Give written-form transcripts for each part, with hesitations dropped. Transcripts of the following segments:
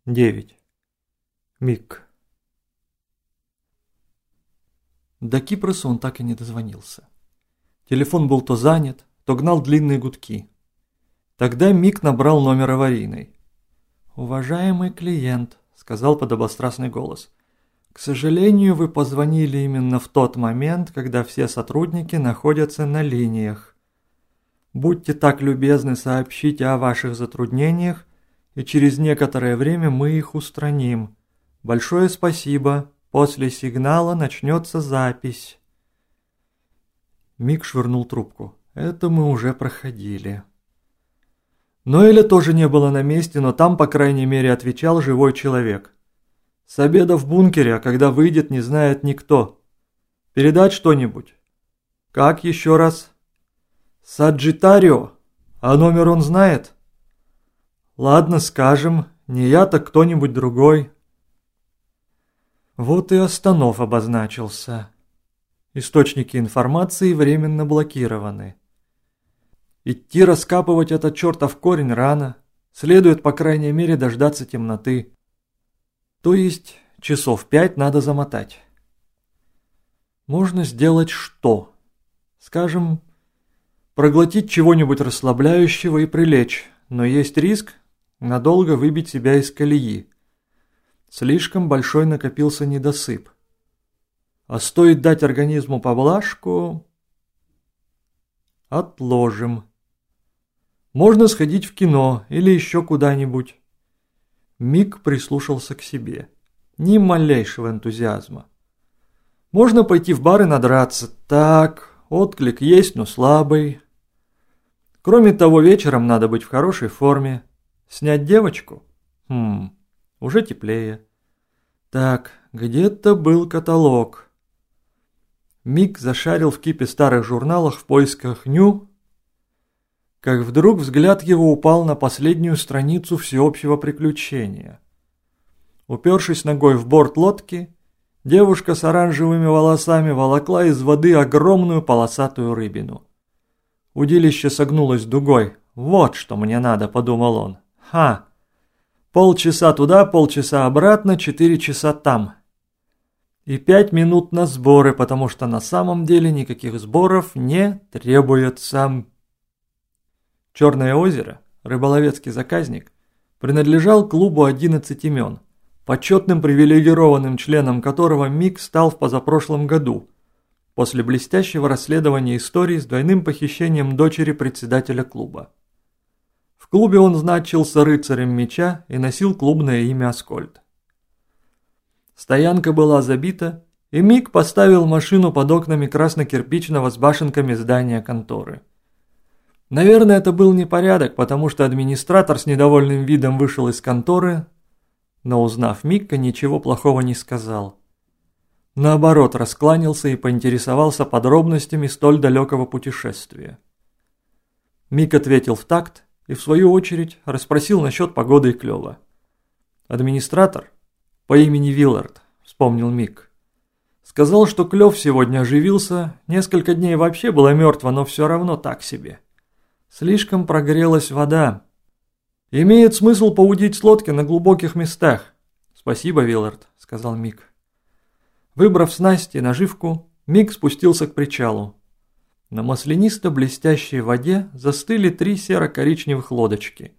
9. Мик. До Кипроса он так и не дозвонился. Телефон был то занят, то гнал длинные гудки. Тогда Мик набрал номер аварийной. «Уважаемый клиент», — сказал подобострастный голос, — «к сожалению, вы позвонили именно в тот момент, когда все сотрудники находятся на линиях. Будьте так любезны, сообщите о ваших затруднениях, и через некоторое время мы их устраним. Большое спасибо. После сигнала начнется запись». Мик швырнул трубку. Это мы уже проходили. Ноэля тоже не было на месте, но там, по крайней мере, отвечал живой человек. «С обеда в бункере, а когда выйдет, не знает никто. Передать что-нибудь?» «Как еще раз?» «Саджитарио. А номер он знает?» «Ладно, скажем, не я, так кто-нибудь другой». Вот и Останов обозначился. Источники информации временно блокированы. Идти раскапывать этот чертов корень рано. Следует, по крайней мере, дождаться темноты. То есть, часов 5 надо замотать. Можно сделать что? Скажем, проглотить чего-нибудь расслабляющего и прилечь, но есть риск надолго выбить себя из колеи. Слишком большой накопился недосып. А стоит дать организму поблажку... Отложим. Можно сходить в кино или еще куда-нибудь. Мик прислушался к себе. Ни малейшего энтузиазма. Можно пойти в бар и надраться. Так, отклик есть, но слабый. Кроме того, вечером надо быть в хорошей форме. Снять девочку? Уже теплее. Так, где-то был каталог. Мик зашарил в кипе старых журналов в поисках «Ню», как вдруг взгляд его упал на последнюю страницу всеобщего приключения. Упершись ногой в борт лодки, девушка с оранжевыми волосами волокла из воды огромную полосатую рыбину. Удилище согнулось дугой. «Вот что мне надо», — подумал он. «Ха! Полчаса туда, полчаса обратно, 4 часа там. И 5 минут на сборы, потому что на самом деле никаких сборов не требуется». Черное озеро, рыболовецкий заказник, принадлежал клубу 11 имен, почетным привилегированным членом которого Мик стал в позапрошлом году, после блестящего расследования истории с двойным похищением дочери председателя клуба. В клубе он значился рыцарем меча и носил клубное имя Аскольд. Стоянка была забита, и Мик поставил машину под окнами красно-кирпичного с башенками здания конторы. Наверное, это был непорядок, потому что администратор с недовольным видом вышел из конторы, но, узнав Мика, ничего плохого не сказал. Наоборот, раскланялся и поинтересовался подробностями столь далекого путешествия. Мик ответил в такт и, в свою очередь, расспросил насчет погоды и клёва. Администратор по имени Виллард, вспомнил Мик, сказал, что клёв сегодня оживился, несколько дней вообще было мертво, но все равно так себе. Слишком прогрелась вода. Имеет смысл поудить с лодки на глубоких местах. Спасибо, Виллард, сказал Мик. Выбрав снасти и наживку, Мик спустился к причалу. На маслянисто-блестящей воде застыли 3 серо-коричневых лодочки.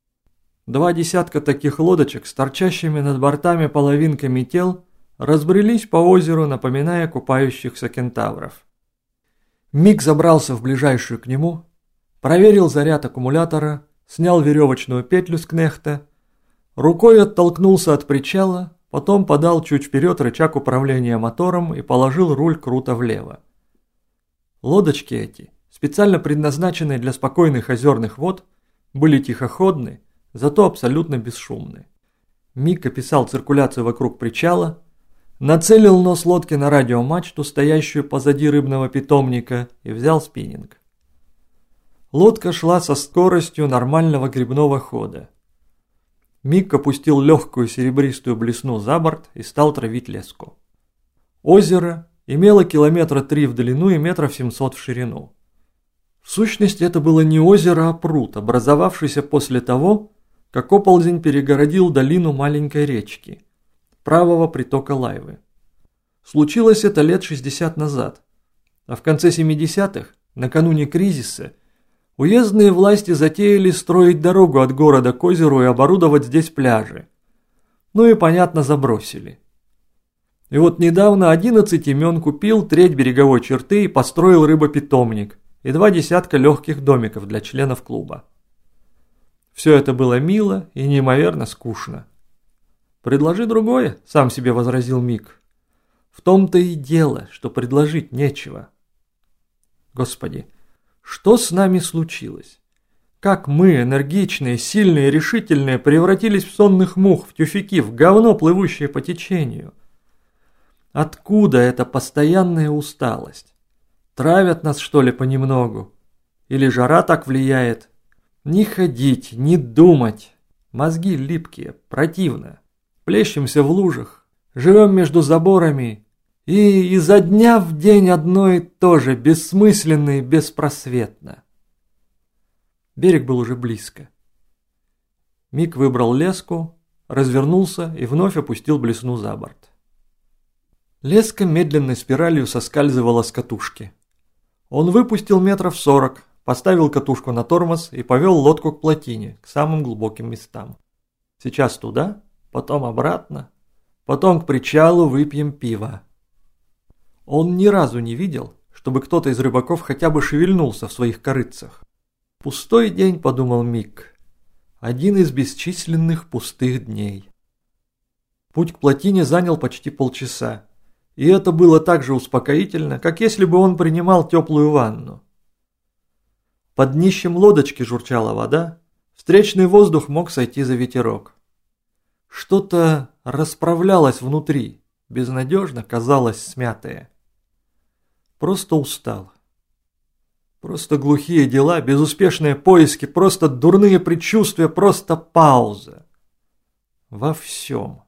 2 десятка таких лодочек с торчащими над бортами половинками тел разбрелись по озеру, напоминая купающихся кентавров. Мик забрался в ближайшую к нему, проверил заряд аккумулятора, снял веревочную петлю с кнехта, рукой оттолкнулся от причала, потом подал чуть вперед рычаг управления мотором и положил руль круто влево. Лодочки эти, специально предназначенные для спокойных озерных вод, были тихоходны, зато абсолютно бесшумны. Мик описал циркуляцию вокруг причала, нацелил нос лодки на радиомачту, стоящую позади рыбного питомника, и взял спиннинг. Лодка шла со скоростью нормального гребного хода. Мик опустил легкую серебристую блесну за борт и стал травить леску. Озеро имело 3 километра в длину и 700 в ширину. В сущности, это было не озеро, а пруд, образовавшийся после того, как оползень перегородил долину маленькой речки, правого притока Лайвы. Случилось это лет 60 назад, а в конце 70-х, накануне кризиса, уездные власти затеяли строить дорогу от города к озеру и оборудовать здесь пляжи. Ну и, понятно, забросили. И вот недавно 11 имен купил треть береговой черты и построил рыбопитомник и 2 десятка легких домиков для членов клуба. Все это было мило и неимоверно скучно. «Предложи другое», – сам себе возразил Мик. «В том-то и дело, что предложить нечего». Господи, что с нами случилось? Как мы, энергичные, сильные, решительные, превратились в сонных мух, в тюфяки, в говно, плывущее по течению? Откуда эта постоянная усталость? Травят нас, что ли, понемногу? Или жара так влияет? Не ходить, не думать. Мозги липкие, противно. Плещемся в лужах, живем между заборами. И изо дня в день одно и то же, бессмысленно и беспросветно. Берег был уже близко. Мик выбрал леску, развернулся и вновь опустил блесну за борт. Леска медленной спиралью соскальзывала с катушки. Он выпустил метров 40, поставил катушку на тормоз и повел лодку к плотине, к самым глубоким местам. Сейчас туда, потом обратно, потом к причалу выпьем пиво. Он ни разу не видел, чтобы кто-то из рыбаков хотя бы шевельнулся в своих корытцах. «Пустой день», — подумал Мик. «Один из бесчисленных пустых дней». Путь к плотине занял почти полчаса, и это было так же успокоительно, как если бы он принимал теплую ванну. Под днищем лодочки журчала вода, встречный воздух мог сойти за ветерок. Что-то расправлялось внутри, безнадежно казалось смятое. Просто устал. Просто глухие дела, безуспешные поиски, просто дурные предчувствия, просто пауза. Во всем.